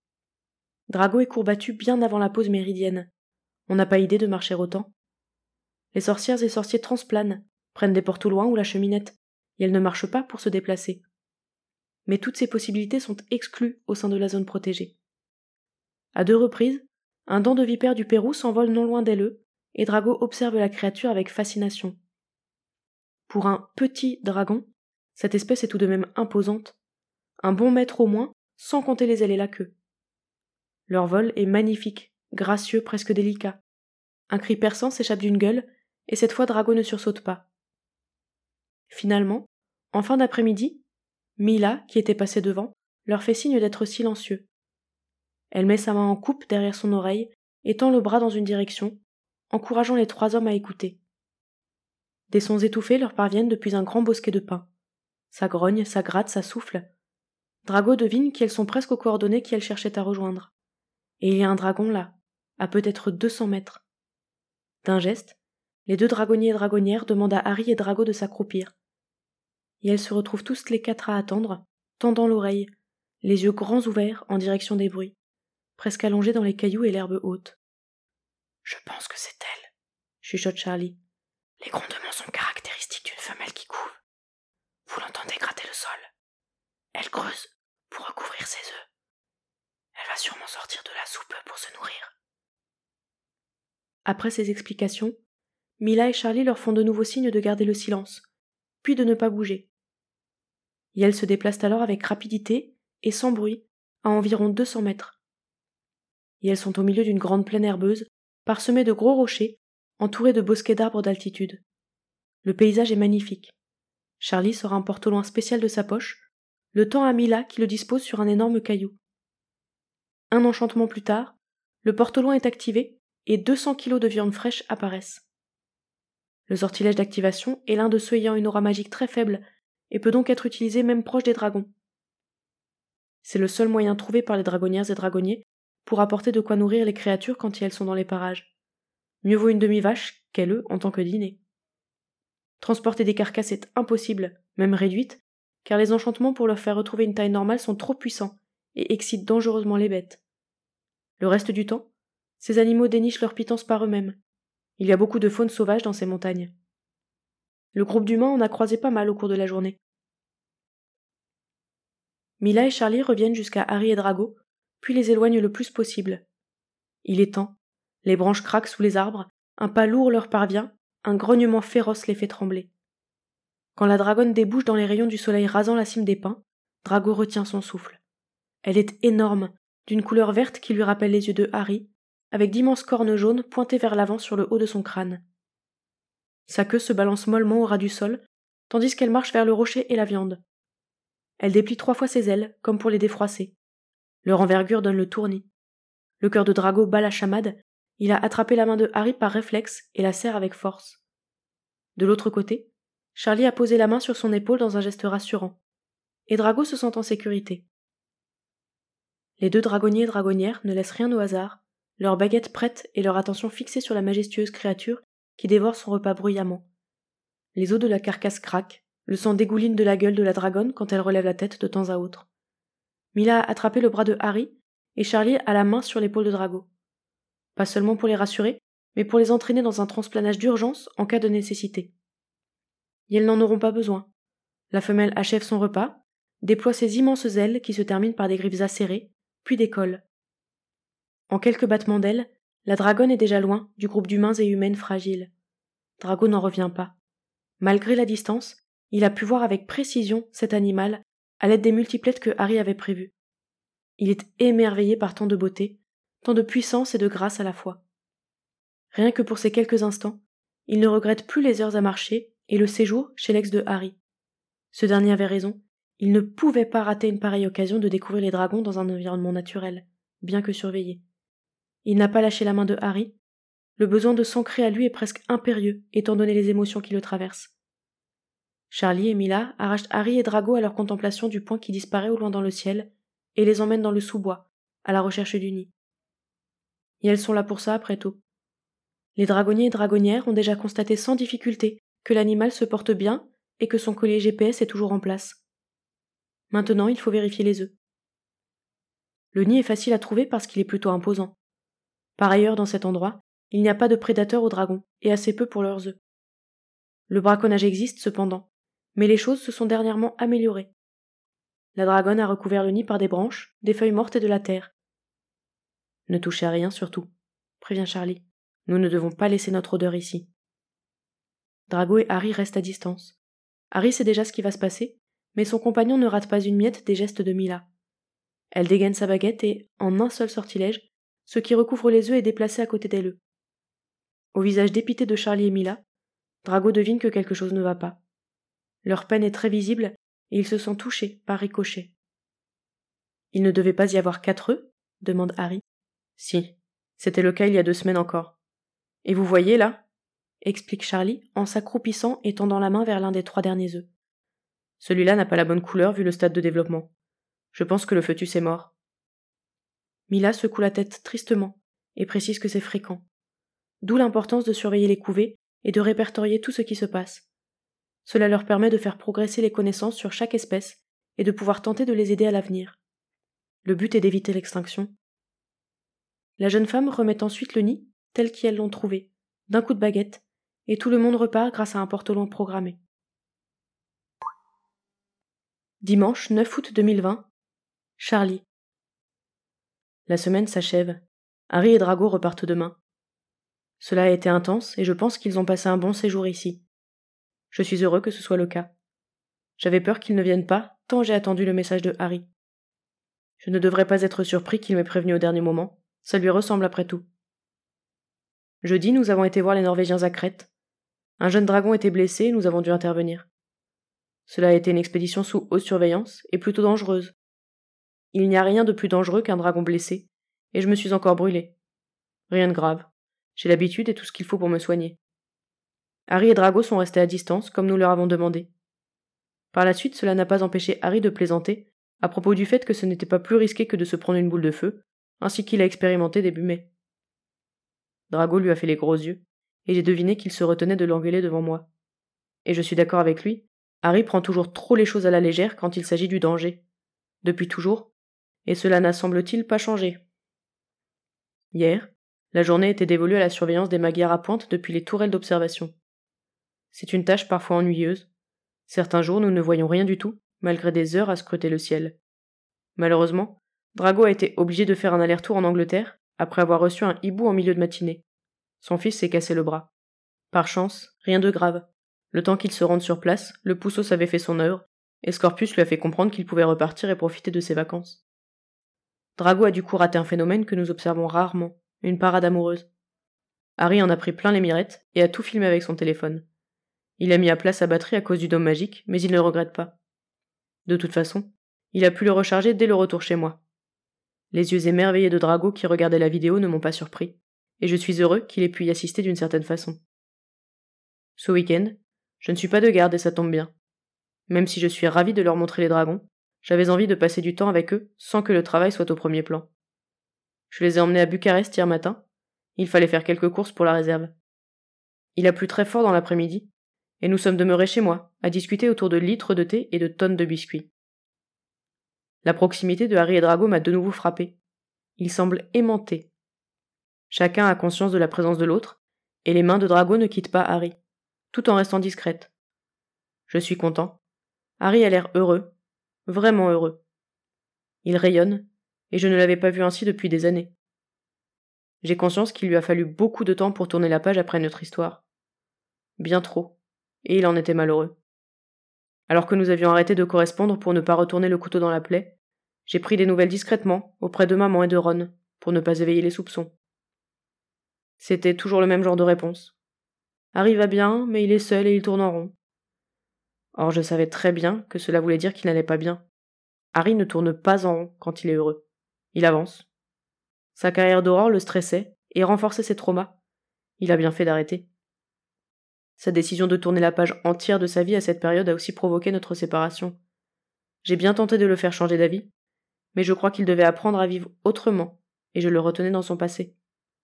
Drago est courbattu bien avant la pause méridienne. On n'a pas idée de marcher autant. Les sorcières et sorciers transplanent, prennent des portes au loin ou la cheminette, et elles ne marchent pas pour se déplacer. Mais toutes ces possibilités sont exclues au sein de la zone protégée. À deux reprises, un dent de vipère du Pérou s'envole non loin d'elle, et Drago observe la créature avec fascination. Pour un petit dragon, cette espèce est tout de même imposante. Un bon mètre au moins, sans compter les ailes et la queue. Leur vol est magnifique, gracieux, presque délicat. Un cri perçant s'échappe d'une gueule, et cette fois Drago ne sursaute pas. Finalement, en fin d'après-midi, Mila, qui était passée devant, leur fait signe d'être silencieux. Elle met sa main en coupe derrière son oreille et tend le bras dans une direction, encourageant les trois hommes à écouter. Des sons étouffés leur parviennent depuis un grand bosquet de pins. Ça grogne, ça gratte, ça souffle. Drago devine qu'elles sont presque aux coordonnées qu'elle cherchait à rejoindre. Et il y a un dragon là, à peut-être deux cents mètres. D'un geste, les deux dragonniers et dragonnières demandent à Harry et Drago de s'accroupir. Et elles se retrouvent tous les quatre à attendre, tendant l'oreille, les yeux grands ouverts en direction des bruits, presque allongés dans les cailloux et l'herbe haute. « Je pense que c'est elle, » chuchote Charlie. « Les grondements sont caractéristiques d'une femelle qui couve. Vous l'entendez gratter le sol. Elle creuse pour recouvrir ses œufs. Elle va sûrement sortir de la soupe pour se nourrir. » Après ces explications, Mila et Charlie leur font de nouveau signe de garder le silence, puis de ne pas bouger. Et elles se déplacent alors avec rapidité et sans bruit, à environ deux cents mètres. Et elles sont au milieu d'une grande plaine herbeuse, parsemée de gros rochers, entourée de bosquets d'arbres d'altitude. Le paysage est magnifique. Charlie sort un porte-au-loin spécial de sa poche, le tend à Mila qui le dispose sur un énorme caillou. Un enchantement plus tard, le porte-au-loin est activé et deux cents kilos de viande fraîche apparaissent. Le sortilège d'activation est l'un de ceux ayant une aura magique très faible et peut donc être utilisé même proche des dragons. C'est le seul moyen trouvé par les dragonnières et dragonniers pour apporter de quoi nourrir les créatures quand elles sont dans les parages. Mieux vaut une demi-vache qu'elle eux en tant que dîner. Transporter des carcasses est impossible, même réduite, car les enchantements pour leur faire retrouver une taille normale sont trop puissants et excitent dangereusement les bêtes. Le reste du temps, ces animaux dénichent leur pitance par eux-mêmes. Il y a beaucoup de faune sauvage dans ces montagnes. Le groupe d'humains en a croisé pas mal au cours de la journée. Mila et Charlie reviennent jusqu'à Harry et Drago, puis les éloignent le plus possible. Il est temps, les branches craquent sous les arbres, un pas lourd leur parvient, un grognement féroce les fait trembler. Quand la dragonne débouche dans les rayons du soleil rasant la cime des pins, Drago retient son souffle. Elle est énorme, d'une couleur verte qui lui rappelle les yeux de Harry, avec d'immenses cornes jaunes pointées vers l'avant sur le haut de son crâne. Sa queue se balance mollement au ras du sol, tandis qu'elle marche vers le rocher et la viande. Elle déplie trois fois ses ailes, comme pour les défroisser. Leur envergure donne le tournis. Le cœur de Drago bat la chamade, il a attrapé la main de Harry par réflexe et la serre avec force. De l'autre côté, Charlie a posé la main sur son épaule dans un geste rassurant, et Drago se sent en sécurité. Les deux dragonniers et dragonnières ne laissent rien au hasard, leurs baguettes prêtes et leur attention fixée sur la majestueuse créature qui dévore son repas bruyamment. Les os de la carcasse craquent, le sang dégouline de la gueule de la dragonne quand elle relève la tête de temps à autre. Mila a attrapé le bras de Harry et Charlie a la main sur l'épaule de Drago. Pas seulement pour les rassurer, mais pour les entraîner dans un transplanage d'urgence en cas de nécessité. Et elles n'en auront pas besoin. La femelle achève son repas, déploie ses immenses ailes qui se terminent par des griffes acérées, puis décolle. En quelques battements d'ailes, la dragonne est déjà loin du groupe d'humains et humaines fragiles. Drago n'en revient pas. Malgré la distance, il a pu voir avec précision cet animal à l'aide des multiplettes que Harry avait prévues. Il est émerveillé par tant de beauté, tant de puissance et de grâce à la fois. Rien que pour ces quelques instants, il ne regrette plus les heures à marcher et le séjour chez l'ex de Harry. Ce dernier avait raison, il ne pouvait pas rater une pareille occasion de découvrir les dragons dans un environnement naturel, bien que surveillé. Il n'a pas lâché la main de Harry. Le besoin de s'ancrer à lui est presque impérieux, étant donné les émotions qui le traversent. Charlie et Mila arrachent Harry et Drago à leur contemplation du point qui disparaît au loin dans le ciel et les emmènent dans le sous-bois, à la recherche du nid. Et elles sont là pour ça après tout. Les dragonniers et dragonnières ont déjà constaté sans difficulté que l'animal se porte bien et que son collier G P S est toujours en place. Maintenant, il faut vérifier les œufs. Le nid est facile à trouver parce qu'il est plutôt imposant. Par ailleurs, dans cet endroit, il n'y a pas de prédateurs aux dragons, et assez peu pour leurs œufs. Le braconnage existe cependant, mais les choses se sont dernièrement améliorées. La dragonne a recouvert le nid par des branches, des feuilles mortes et de la terre. Ne touchez à rien surtout, prévient Charlie. Nous ne devons pas laisser notre odeur ici. Drago et Harry restent à distance. Harry sait déjà ce qui va se passer, mais son compagnon ne rate pas une miette des gestes de Mila. Elle dégaine sa baguette et, en un seul sortilège, ce qui recouvre les œufs est déplacé à côté d'elle. Au visage dépité de Charlie et Mila, Drago devine que quelque chose ne va pas. Leur peine est très visible et ils se sentent touchés par ricochet. Il ne devait pas y avoir quatre œufs ? Demande Harry. Si, c'était le cas il y a deux semaines encore. Et vous voyez là ? Explique Charlie en s'accroupissant et tendant la main vers l'un des trois derniers œufs. Celui-là n'a pas la bonne couleur vu le stade de développement. Je pense que le fœtus est mort. Mila secoue la tête tristement et précise que c'est fréquent. D'où l'importance de surveiller les couvées et de répertorier tout ce qui se passe. Cela leur permet de faire progresser les connaissances sur chaque espèce et de pouvoir tenter de les aider à l'avenir. Le but est d'éviter l'extinction. La jeune femme remet ensuite le nid tel qu'elles l'ont trouvé, d'un coup de baguette, et tout le monde repart grâce à un porte-loin programmé. Dimanche neuf août deux mille vingt, Charlie. La semaine s'achève. Harry et Drago repartent demain. Cela a été intense et je pense qu'ils ont passé un bon séjour ici. Je suis heureux que ce soit le cas. J'avais peur qu'ils ne viennent pas, tant j'ai attendu le message de Harry. Je ne devrais pas être surpris qu'il m'ait prévenu au dernier moment. Ça lui ressemble après tout. Jeudi, nous avons été voir les Norvégiens à Crète. Un jeune dragon était blessé et nous avons dû intervenir. Cela a été une expédition sous haute surveillance et plutôt dangereuse. Il n'y a rien de plus dangereux qu'un dragon blessé, et je me suis encore brûlé. Rien de grave. J'ai l'habitude et tout ce qu'il faut pour me soigner. Harry et Drago sont restés à distance, comme nous leur avons demandé. Par la suite, cela n'a pas empêché Harry de plaisanter, à propos du fait que ce n'était pas plus risqué que de se prendre une boule de feu, ainsi qu'il a expérimenté début mai. Drago lui a fait les gros yeux, et j'ai deviné qu'il se retenait de l'engueuler devant moi. Et je suis d'accord avec lui, Harry prend toujours trop les choses à la légère quand il s'agit du danger. Depuis toujours, et cela n'a semble-t-il pas changé. Hier, la journée était dévolue à la surveillance des magyars à pointe depuis les tourelles d'observation. C'est une tâche parfois ennuyeuse. Certains jours, nous ne voyons rien du tout, malgré des heures à scruter le ciel. Malheureusement, Drago a été obligé de faire un aller-retour en Angleterre, après avoir reçu un hibou en milieu de matinée. Son fils s'est cassé le bras. Par chance, rien de grave. Le temps qu'il se rende sur place, le Poussos avait fait son œuvre, et Scorpius lui a fait comprendre qu'il pouvait repartir et profiter de ses vacances. Drago a du coup raté un phénomène que nous observons rarement, une parade amoureuse. Harry en a pris plein les mirettes et a tout filmé avec son téléphone. Il a mis à plat sa batterie à cause du dôme magique, mais il ne le regrette pas. De toute façon, il a pu le recharger dès le retour chez moi. Les yeux émerveillés de Drago qui regardait la vidéo ne m'ont pas surpris, et je suis heureux qu'il ait pu y assister d'une certaine façon. Ce week-end, je ne suis pas de garde et ça tombe bien. Même si je suis ravi de leur montrer les dragons, j'avais envie de passer du temps avec eux sans que le travail soit au premier plan. Je les ai emmenés à Bucarest hier matin. Il fallait faire quelques courses pour la réserve. Il a plu très fort dans l'après-midi, et nous sommes demeurés chez moi, à discuter autour de litres de thé et de tonnes de biscuits. La proximité de Harry et Drago m'a de nouveau frappé. Ils semblent aimantés. Chacun a conscience de la présence de l'autre, et les mains de Drago ne quittent pas Harry, tout en restant discrètes. Je suis content. Harry a l'air heureux, vraiment heureux. Il rayonne, et je ne l'avais pas vu ainsi depuis des années. J'ai conscience qu'il lui a fallu beaucoup de temps pour tourner la page après notre histoire. Bien trop, et il en était malheureux. Alors que nous avions arrêté de correspondre pour ne pas retourner le couteau dans la plaie, j'ai pris des nouvelles discrètement, auprès de maman et de Ron, pour ne pas éveiller les soupçons. C'était toujours le même genre de réponse. Harry va bien, mais il est seul et il tourne en rond. Or, je savais très bien que cela voulait dire qu'il n'allait pas bien. Harry ne tourne pas en rond quand il est heureux. Il avance. Sa carrière d'Aurore le stressait et renforçait ses traumas. Il a bien fait d'arrêter. Sa décision de tourner la page entière de sa vie à cette période a aussi provoqué notre séparation. J'ai bien tenté de le faire changer d'avis, mais je crois qu'il devait apprendre à vivre autrement, et je le retenais dans son passé.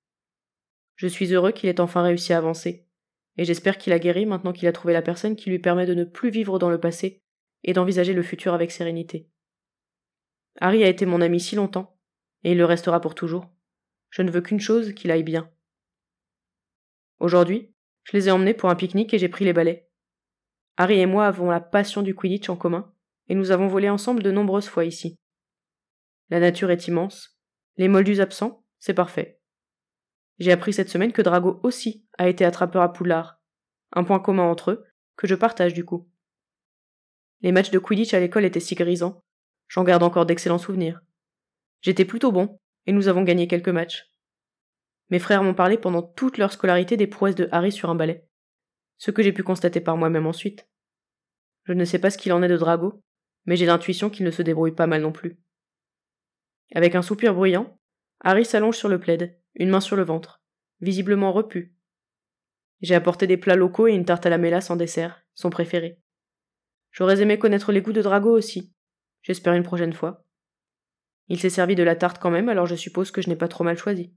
Je suis heureux qu'il ait enfin réussi à avancer, et j'espère qu'il a guéri maintenant qu'il a trouvé la personne qui lui permet de ne plus vivre dans le passé et d'envisager le futur avec sérénité. Harry a été mon ami si longtemps, et il le restera pour toujours. Je ne veux qu'une chose, qu'il aille bien. Aujourd'hui, je les ai emmenés pour un pique-nique et j'ai pris les balais. Harry et moi avons la passion du Quidditch en commun, et nous avons volé ensemble de nombreuses fois ici. La nature est immense, les moldus absents, c'est parfait. J'ai appris cette semaine que Drago aussi a été attrapeur à Poudlard, un point commun entre eux, que je partage du coup. Les matchs de Quidditch à l'école étaient si grisants, j'en garde encore d'excellents souvenirs. J'étais plutôt bon, et nous avons gagné quelques matchs. Mes frères m'ont parlé pendant toute leur scolarité des prouesses de Harry sur un balai, ce que j'ai pu constater par moi-même ensuite. Je ne sais pas ce qu'il en est de Drago, mais j'ai l'intuition qu'il ne se débrouille pas mal non plus. Avec un soupir bruyant, Harry s'allonge sur le plaid, une main sur le ventre, visiblement repu. J'ai apporté des plats locaux et une tarte à la mélasse en dessert, son préféré. J'aurais aimé connaître les goûts de Drago aussi. J'espère une prochaine fois. Il s'est servi de la tarte quand même, alors je suppose que je n'ai pas trop mal choisi.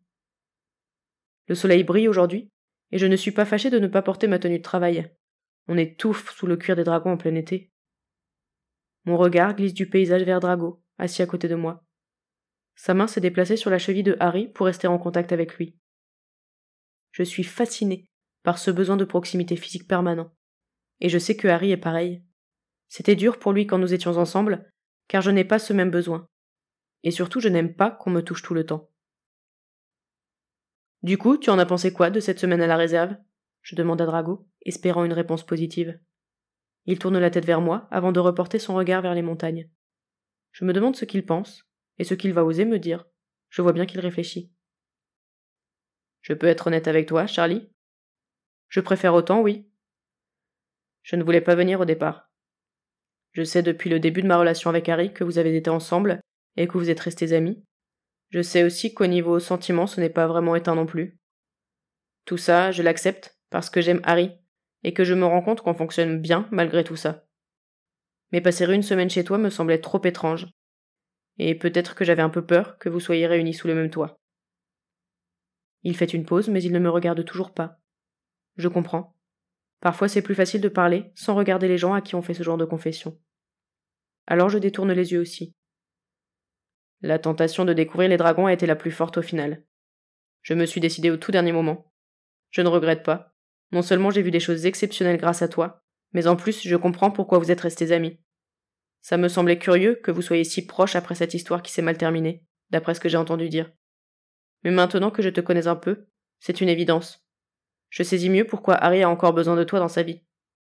Le soleil brille aujourd'hui, et je ne suis pas fâchée de ne pas porter ma tenue de travail. On étouffe sous le cuir des dragons en plein été. Mon regard glisse du paysage vers Drago, assis à côté de moi. Sa main s'est déplacée sur la cheville de Harry pour rester en contact avec lui. Je suis fascinée par ce besoin de proximité physique permanent. Et je sais que Harry est pareil. C'était dur pour lui quand nous étions ensemble, car je n'ai pas ce même besoin. Et surtout, je n'aime pas qu'on me touche tout le temps. Du coup, tu en as pensé quoi de cette semaine à la réserve ? Je demande à Drago, espérant une réponse positive. Il tourne la tête vers moi avant de reporter son regard vers les montagnes. Je me demande ce qu'il pense, et ce qu'il va oser me dire. Je vois bien qu'il réfléchit. Je peux être honnête avec toi, Charlie ? Je préfère autant, oui. Je ne voulais pas venir au départ. Je sais depuis le début de ma relation avec Harry que vous avez été ensemble et que vous êtes restés amis. Je sais aussi qu'au niveau sentiment, ce n'est pas vraiment éteint non plus. Tout ça, je l'accepte parce que j'aime Harry et que je me rends compte qu'on fonctionne bien malgré tout ça. Mais passer une semaine chez toi me semblait trop étrange. Et peut-être que j'avais un peu peur que vous soyez réunis sous le même toit. Il fait une pause, mais il ne me regarde toujours pas. Je comprends. Parfois c'est plus facile de parler sans regarder les gens à qui on fait ce genre de confession. Alors je détourne les yeux aussi. La tentation de découvrir les dragons a été la plus forte au final. Je me suis décidée au tout dernier moment. Je ne regrette pas. Non seulement j'ai vu des choses exceptionnelles grâce à toi, mais en plus je comprends pourquoi vous êtes restés amis. Ça me semblait curieux que vous soyez si proches après cette histoire qui s'est mal terminée, d'après ce que j'ai entendu dire. Mais maintenant que je te connais un peu, c'est une évidence. Je saisis mieux pourquoi Harry a encore besoin de toi dans sa vie.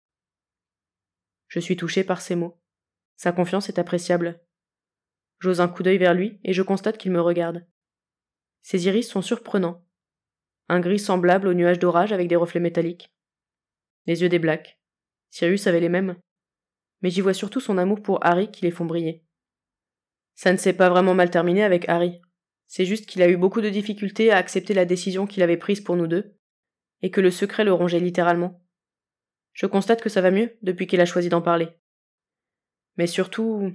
Je suis touchée par ces mots. Sa confiance est appréciable. J'ose un coup d'œil vers lui et je constate qu'il me regarde. Ses iris sont surprenants. Un gris semblable aux nuages d'orage avec des reflets métalliques. Les yeux des Blacks. Sirius avait les mêmes. Mais j'y vois surtout son amour pour Harry qui les font briller. Ça ne s'est pas vraiment mal terminé avec Harry. C'est juste qu'il a eu beaucoup de difficultés à accepter la décision qu'il avait prise pour nous deux, et que le secret le rongeait littéralement. Je constate que ça va mieux depuis qu'il a choisi d'en parler. Mais surtout...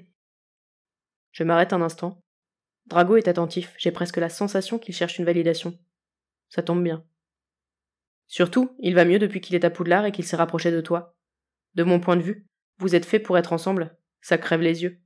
Je m'arrête un instant. Drago est attentif, j'ai presque la sensation qu'il cherche une validation. Ça tombe bien. Surtout, il va mieux depuis qu'il est à Poudlard et qu'il s'est rapproché de toi. De mon point de vue, vous êtes faits pour être ensemble, ça crève les yeux.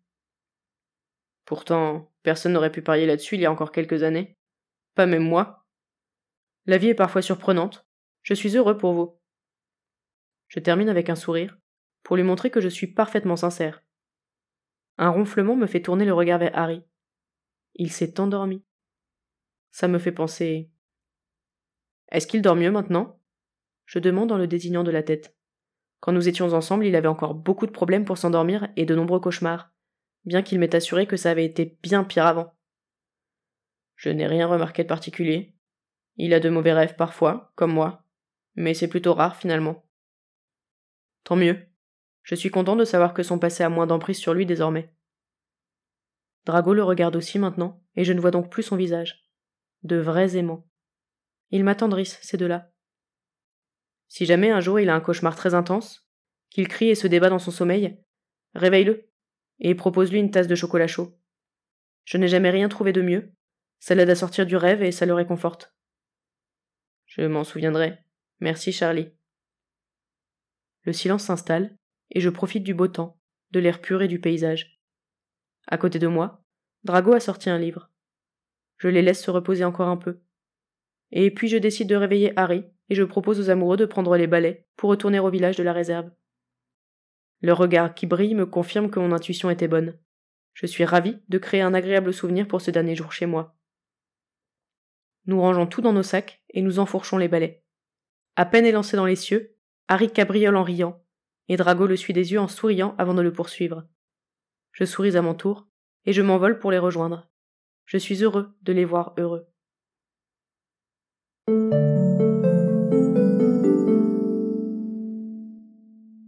Pourtant, personne n'aurait pu parier là-dessus il y a encore quelques années. Pas même moi. La vie est parfois surprenante. Je suis heureux pour vous. Je termine avec un sourire, pour lui montrer que je suis parfaitement sincère. Un ronflement me fait tourner le regard vers Harry. Il s'est endormi. Ça me fait penser... Est-ce qu'il dort mieux maintenant ? Je demande en le désignant de la tête. Quand nous étions ensemble, il avait encore beaucoup de problèmes pour s'endormir et de nombreux cauchemars, bien qu'il m'ait assuré que ça avait été bien pire avant. Je n'ai rien remarqué de particulier. Il a de mauvais rêves parfois, comme moi, mais c'est plutôt rare finalement. Tant mieux. Je suis content de savoir que son passé a moins d'emprise sur lui désormais. Drago le regarde aussi maintenant, et je ne vois donc plus son visage. De vrais aimants. Ils m'attendrissent, ces deux-là. Si jamais un jour il a un cauchemar très intense, qu'il crie et se débat dans son sommeil, réveille-le, et propose-lui une tasse de chocolat chaud. Je n'ai jamais rien trouvé de mieux, ça l'aide à sortir du rêve et ça le réconforte. Je m'en souviendrai. Merci Charlie. Le silence s'installe, et je profite du beau temps, de l'air pur et du paysage. À côté de moi, Drago a sorti un livre. Je les laisse se reposer encore un peu. Et puis je décide de réveiller Harry, et je propose aux amoureux de prendre les balais pour retourner au village de la réserve. Leur regard qui brille me confirme que mon intuition était bonne. Je suis ravi de créer un agréable souvenir pour ce dernier jour chez moi. Nous rangeons tout dans nos sacs et nous enfourchons les balais. À peine élancé dans les cieux, Harry cabriole en riant, et Drago le suit des yeux en souriant avant de le poursuivre. Je souris à mon tour, et je m'envole pour les rejoindre. Je suis heureux de les voir heureux.